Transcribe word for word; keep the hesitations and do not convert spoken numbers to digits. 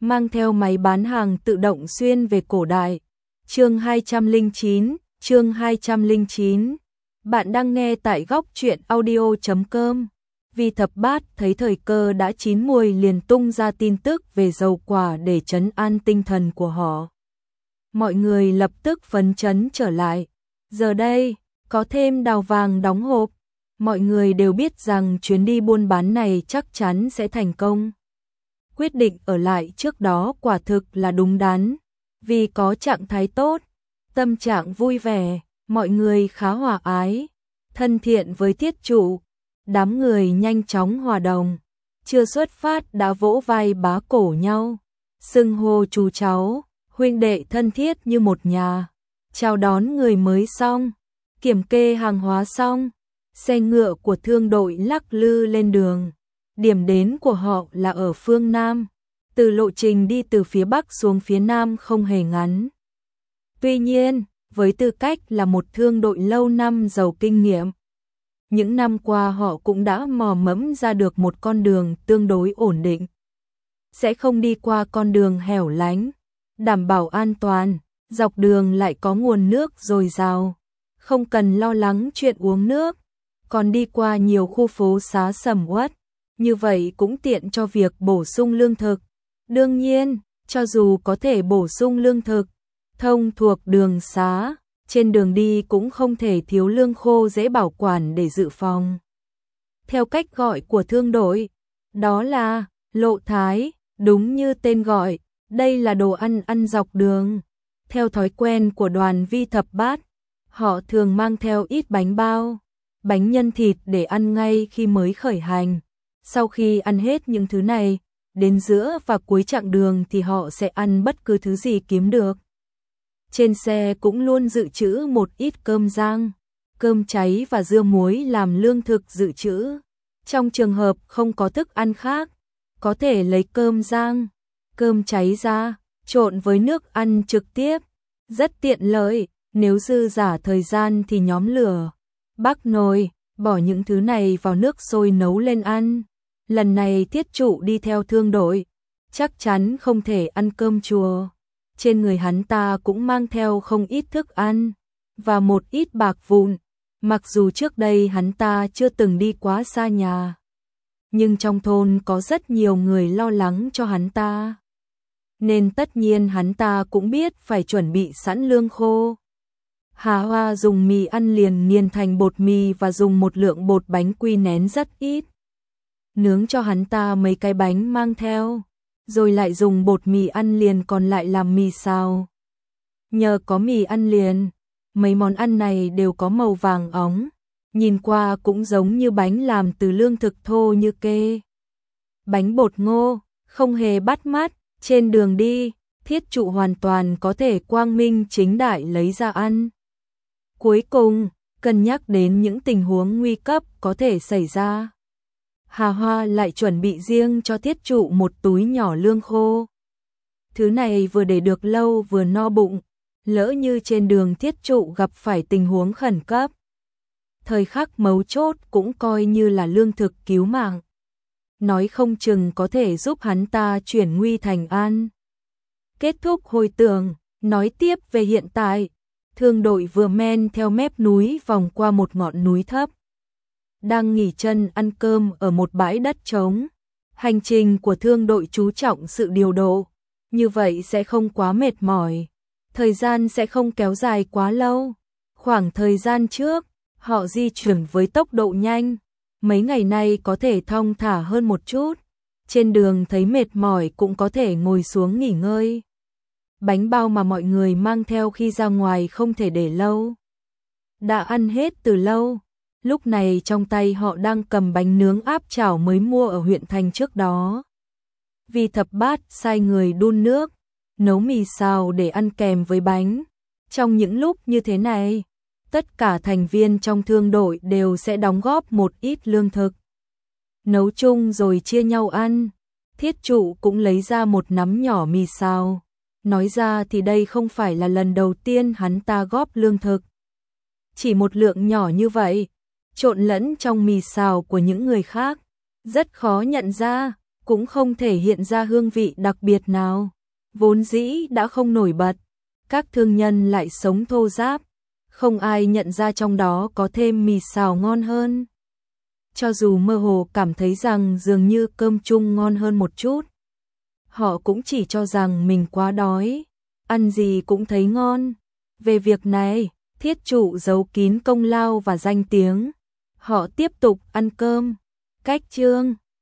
mang theo máy bán hàng tự động xuyên về cổ đại. Chương hai trăm lẻ chín, chương hai trăm lẻ chín. Bạn đang nghe tại góc truyện audio chấm com. Vi Thập Bát thấy thời cơ đã chín muồi liền tung ra tin tức về dầu quả để trấn an tinh thần của họ. Mọi người lập tức phấn chấn trở lại. Giờ đây, có thêm đào vàng đóng hộp. Mọi người đều biết rằng chuyến đi buôn bán này chắc chắn sẽ thành công. Quyết định ở lại trước đó quả thực là đúng đắn. Vì có trạng thái tốt, tâm trạng vui vẻ, mọi người khá hòa ái, thân thiện với Thiết Trụ. Đám người nhanh chóng hòa đồng, chưa xuất phát đã vỗ vai bá cổ nhau, xưng hô chú cháu, huynh đệ thân thiết như một nhà. Chào đón người mới xong, kiểm kê hàng hóa xong, xe ngựa của thương đội lắc lư lên đường. Điểm đến của họ là ở phương Nam, từ lộ trình đi từ phía Bắc xuống phía Nam không hề ngắn. Tuy nhiên, với tư cách là một thương đội lâu năm giàu kinh nghiệm, những năm qua họ cũng đã mò mẫm ra được một con đường tương đối ổn định. Sẽ không đi qua con đường hẻo lánh, đảm bảo an toàn, dọc đường lại có nguồn nước dồi dào, không cần lo lắng chuyện uống nước, còn đi qua nhiều khu phố xá sầm uất, như vậy cũng tiện cho việc bổ sung lương thực. Đương nhiên, cho dù có thể bổ sung lương thực, thông thuộc đường xá, trên đường đi cũng không thể thiếu lương khô dễ bảo quản để dự phòng. Theo cách gọi của thương đội, đó là lộ thái, đúng như tên gọi, đây là đồ ăn ăn dọc đường. Theo thói quen của đoàn Vi Thập Bát, họ thường mang theo ít bánh bao, bánh nhân thịt để ăn ngay khi mới khởi hành. Sau khi ăn hết những thứ này, đến giữa và cuối chặng đường thì họ sẽ ăn bất cứ thứ gì kiếm được. Trên xe cũng luôn dự trữ một ít cơm rang, cơm cháy và dưa muối làm lương thực dự trữ. Trong trường hợp không có thức ăn khác, có thể lấy cơm rang, cơm cháy ra, trộn với nước ăn trực tiếp. Rất tiện lợi, nếu dư giả thời gian thì nhóm lửa, bắc nồi, bỏ những thứ này vào nước sôi nấu lên ăn. Lần này Thiết Trụ đi theo thương đội, chắc chắn không thể ăn cơm chùa. Trên người hắn ta cũng mang theo không ít thức ăn và một ít bạc vụn, mặc dù trước đây hắn ta chưa từng đi quá xa nhà. Nhưng trong thôn có rất nhiều người lo lắng cho hắn ta, nên tất nhiên hắn ta cũng biết phải chuẩn bị sẵn lương khô. Hà Hoa dùng mì ăn liền nghiền thành bột mì và dùng một lượng bột bánh quy nén rất ít. Nướng cho hắn ta mấy cái bánh mang theo, rồi lại dùng bột mì ăn liền còn lại làm mì xào. Nhờ có mì ăn liền, mấy món ăn này đều có màu vàng óng, nhìn qua cũng giống như bánh làm từ lương thực thô như kê. Bánh bột ngô, không hề bắt mắt, trên đường đi, Thiết Trụ hoàn toàn có thể quang minh chính đại lấy ra ăn. Cuối cùng, cân nhắc đến những tình huống nguy cấp có thể xảy ra, Hà Hoa lại chuẩn bị riêng cho Thiết Trụ một túi nhỏ lương khô. Thứ này vừa để được lâu vừa no bụng, lỡ như trên đường Thiết Trụ gặp phải tình huống khẩn cấp, thời khắc mấu chốt cũng coi như là lương thực cứu mạng. Nói không chừng có thể giúp hắn ta chuyển nguy thành an. Kết thúc hồi tưởng, nói tiếp về hiện tại, thương đội vừa men theo mép núi vòng qua một ngọn núi thấp, đang nghỉ chân ăn cơm ở một bãi đất trống. Hành trình của thương đội chú trọng sự điều độ, như vậy sẽ không quá mệt mỏi, thời gian sẽ không kéo dài quá lâu. Khoảng thời gian trước, họ di chuyển với tốc độ nhanh, mấy ngày nay có thể thong thả hơn một chút, trên đường thấy mệt mỏi cũng có thể ngồi xuống nghỉ ngơi. Bánh bao mà mọi người mang theo khi ra ngoài không thể để lâu, đã ăn hết từ lâu. Lúc này trong tay họ đang cầm bánh nướng áp chảo mới mua ở huyện thành trước đó. Vi Thập Bát sai người đun nước, nấu mì xào để ăn kèm với bánh. Trong những lúc như thế này, tất cả thành viên trong thương đội đều sẽ đóng góp một ít lương thực, nấu chung rồi chia nhau ăn. Thiết Trụ cũng lấy ra một nắm nhỏ mì xào. Nói ra thì đây không phải là lần đầu tiên hắn ta góp lương thực. Chỉ một lượng nhỏ như vậy, trộn lẫn trong mì xào của những người khác, rất khó nhận ra. cũng không thể hiện ra hương vị đặc biệt nào. Vốn dĩ đã không nổi bật, các thương nhân lại sống thô ráp, không ai nhận ra trong đó có thêm mì xào ngon hơn. Cho dù mơ hồ cảm thấy rằng dường như cơm chung ngon hơn một chút, họ cũng chỉ cho rằng mình quá đói, ăn gì cũng thấy ngon. Về việc này, Thiết Trụ giấu kín công lao và danh tiếng. Họ tiếp tục ăn cơm. Cách chương